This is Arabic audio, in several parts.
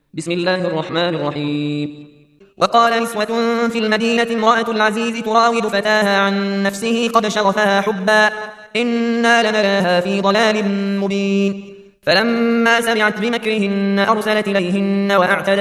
بسم الله الرحمن الرحيم. وقال نسوة في المدينة امرأة العزيز تراود فتاها عن نفسه قد شغفها حبا إنا لنراها في ضلال مبين. فلما سمعت بمكرهن أرسلت إليهن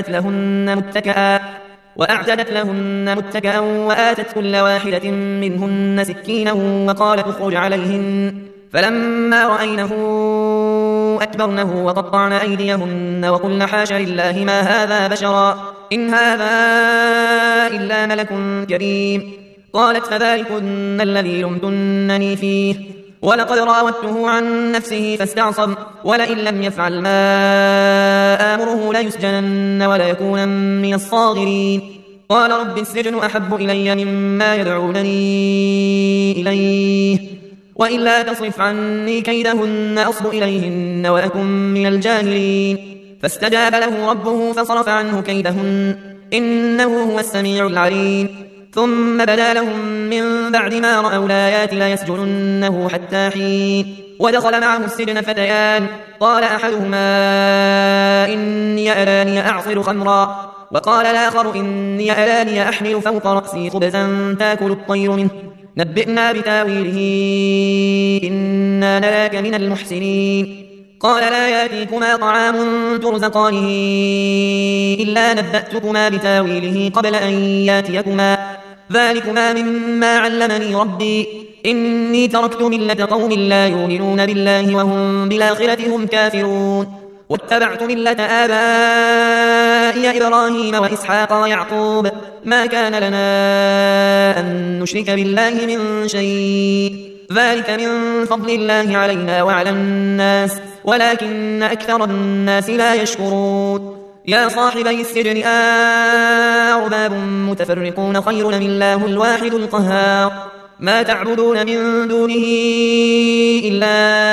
وأعتدت لهن متكئا وآتت كل واحدة منهن سكينا وقالت اخرج عليهن. فلما رأينه أكبرنه وقطعن أيديهن وقلن حاش لله ما هذا بشرا إن هذا إلا ملك كريم. قالت فذلكن الذي لمتنني فيه ولقد راودته عن نفسه فاستعصم ولئن لم يفعل ما آمره ليسجنن وليكون من الصاغرين. قال رب السجن أحب إلي مما يدعونني إليه وإلا تصرف عني كيدهن أصب إليهن وأكن من الجاهلين. فاستجاب له ربه فصرف عنه كيدهن إنه هو السميع العليم. ثم بدا لهم من بعد ما رأوا الآيات ليسجننه حتى حين. ودخل معه السجن فتيان قال أحدهما إني أراني أعصر خمرا وقال الآخر إني أراني أحمل فوق رأسي خبزا تأكل الطير منه نبئنا بتاويله إنا نراك من المحسنين. قال لا يأتيكما طعام ترزقانه إلا نبأتكما بتاويله قبل أن يأتيكما ذلكما مما علمني ربي إني تركت ملة قوم لا يؤمنون بالله وهم بالآخرة هم كافرون واتبعت ملة آبائي إبراهيم وإسحاق ويعقوب ما كان لنا أن نشرك بالله من شيء ذلك من فضل الله علينا وعلى الناس ولكن أكثر الناس لا يشكرون. يا صاحبي السجن أرباب متفرقون خير من الله الواحد القهار ما تعبدون من دونه إلا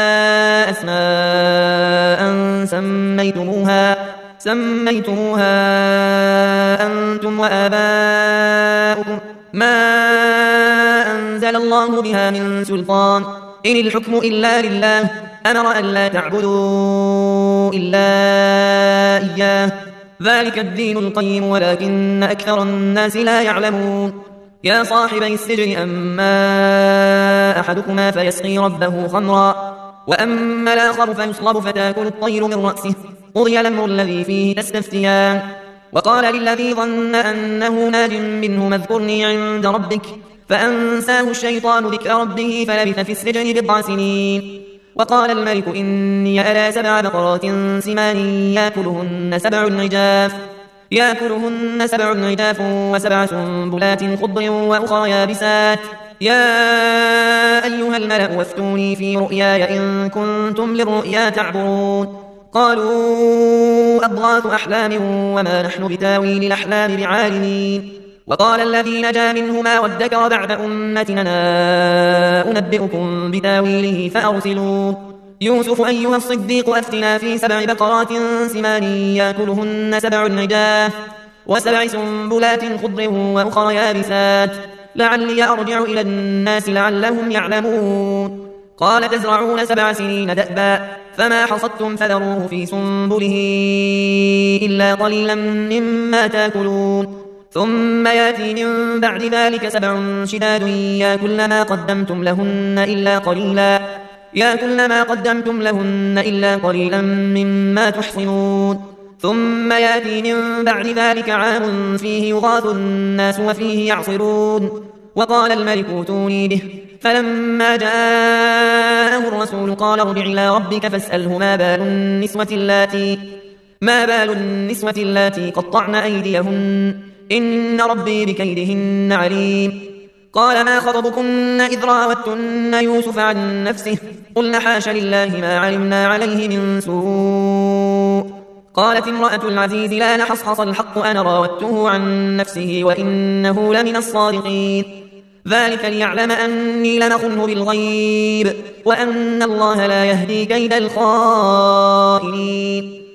أسماء سميتموها أنتم وآباؤكم ما أنزل الله بها من سلطان إن الحكم إلا لله أمر أن لا تعبدوا إلا إياه ذلك الدين القيم ولكن أكثر الناس لا يعلمون. يا صاحبي السجن أما أحدكما فيسقي ربه خمرا وأما الآخر فيصلب فتأكل الطير من رأسه قضي الأمر الذي فيه تستفتيان. وقال للذي ظن أنه ناج منه اذكرني عند ربك فأنساه الشيطان ذكر ربه فلبث في السجن بضع سنين. وقال الملك إني أرى 7 بقرات سمان يأكلهن 7 عجاف و7 سنبلات خضر وأخرى يابسات يا أيها الملأ وافتوني في رؤياي إن كنتم للرؤيا تعبرون. قالوا أضغاث أحلام وما نحن بتاويل الأحلام بعالمين. وقال الذي نجا منهما وادكر بعد أمتنا أنا أنبئكم بتاويله فأرسلون. يوسف أيها الصديق أفتنا في 7 بقرات سمان يأكلهن 7 عجاف و7 سنبلات خضر وأخرى يابسات لعلي أرجع إلى الناس لعلهم يعلمون. قال تزرعون 7 سنين دأبا فما حصدتم فذروه في سنبله إلا قليلا مما تأكلون ثم يأتي من بعد ذلك 7 شداد يأكلن ما قدمتم لهن إلا قليلا مما تحصنون. ثم يأتي من بعد ذلك عام فيه يغاث الناس وفيه يعصرون. وقال الملك ائتوني به فلما جاءه الرسول قال ارجع إلى ربك فاسأله ما بال النسوة اللاتي قطعن أيديهن إن ربي بكيدهن عليم. قال ما خطبكن إذ راوتن يوسف عن نفسه قلن حاش لله ما علمنا عليه من سوء. قالت امرأة العزيز لا نحصحص الحق أنا راودته عن نفسه وإنه لمن الصادقين ذلك ليعلم أني لم أخنه بالغيب وأن الله لا يهدي كيد الخائنين.